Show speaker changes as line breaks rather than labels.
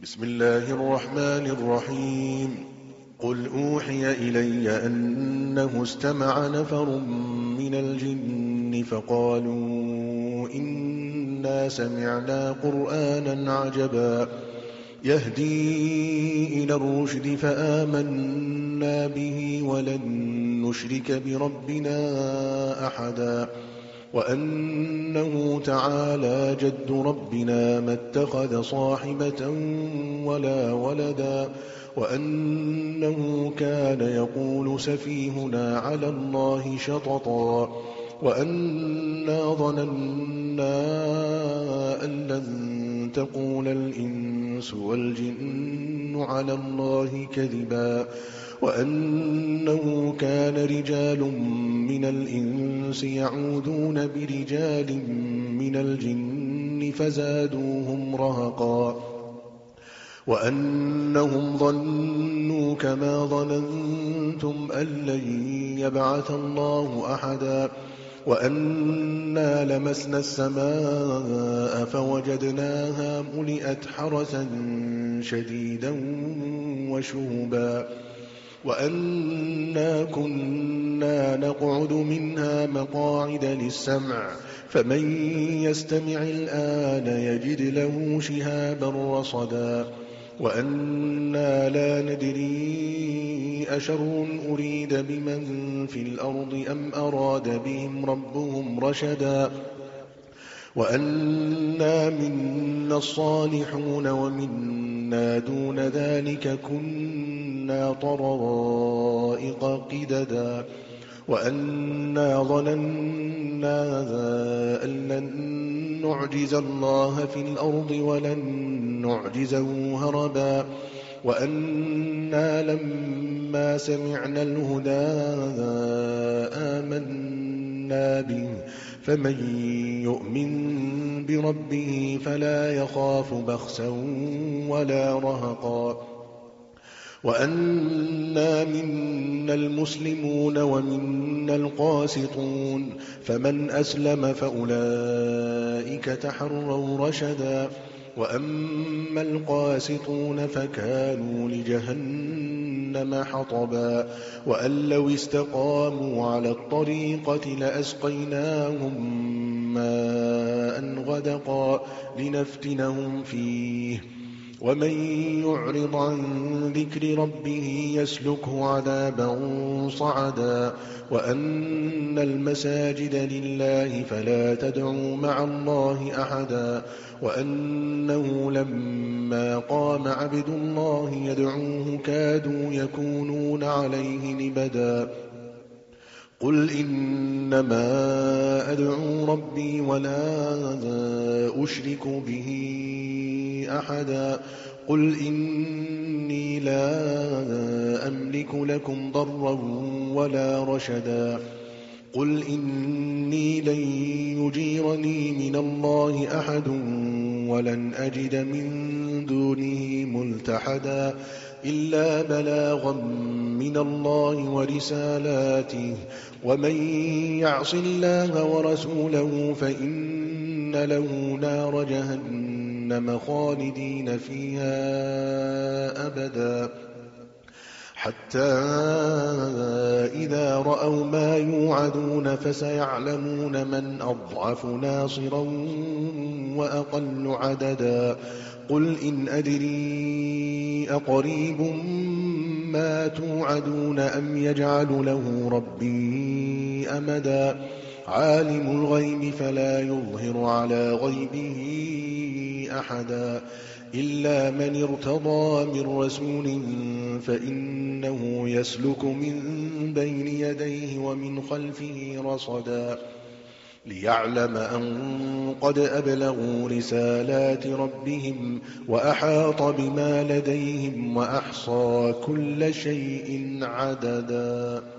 بسم الله الرحمن الرحيم. قل أوحي إلي أنه استمع نفر من الجن فقالوا إنا سمعنا قرآنا عجبا يهدي إلى الرشد فآمنا به ولن نشرك بربنا أحدا وأنه تعالى جد ربنا ما اتخذ صاحبة ولا ولدا وأنه كان يقول سفيهنا على الله شططا وأنا ظننا أن لن تقول الإنس والجن على الله كذبا وأنه كان رجال من الإنس يعوذون برجال من الجن فزادوهم رهقا وأنهم ظنوا كما ظننتم أن لن يبعث الله أحدا وأنا لمسنا السماء فوجدناها ملئت حرسا شديدا وشهبا وأنا كنا نقعد منها مقاعد للسمع فمن يستمع الآن يجد له شهابا رصدا وأنا لا ندري أشر أريد بمن في الأرض أم أراد بهم ربهم رشدا وأنا منا الصالحون ومنا دون ذلك كنا طرائق قددا وأنا ظننا أن لن نعجز الله في الأرض ولن نعجزه هربا وأنا لما سمعنا الهدى آمنا به فمن يؤمن بربه فلا يخاف بخسا ولا رهقا وأنا منا المسلمون ومنا القاسطون فمن أسلم فأولئك تحروا رشدا وأما القاسطون فكانوا لجهنم حطبا وأن لو استقاموا على الطريقة لأسقيناهم ماء غدقا لنفتنهم فيه ومن يعرض عن ذكر ربه يسلكه عذابا صعدا وأن المساجد لله فلا تدعوا مع الله أحدا وأنه لما قام عبد الله يدعوه كادوا يكونون عليه لبدا قل إنما أدعو ربي ولا أشرك به أحدا قل إني لا أملك لكم ضرا ولا رشدا قل إني لن يجيرني من الله أحد ولن أجد من دونه ملتحدا إلا بلاغا من الله ورسالاته ومن يعص الله ورسوله فإن له نار جهنم خالدين فيها أبدا حتى إذا رأوا ما يوعدون فسيعلمون من أضعف ناصرا وأقل عددا قل إن أدري أقريب ما توعدون أم يجعل له ربي أمدا عالم الغيب فلا يظهر على غيبه أحدا إلا من ارتضى من رسول فإنه يسلك من بين يديه ومن خلفه رصدا ليعلم أن قد أبلغوا رسالات ربهم وأحاط بما لديهم وأحصى كل شيء عددا.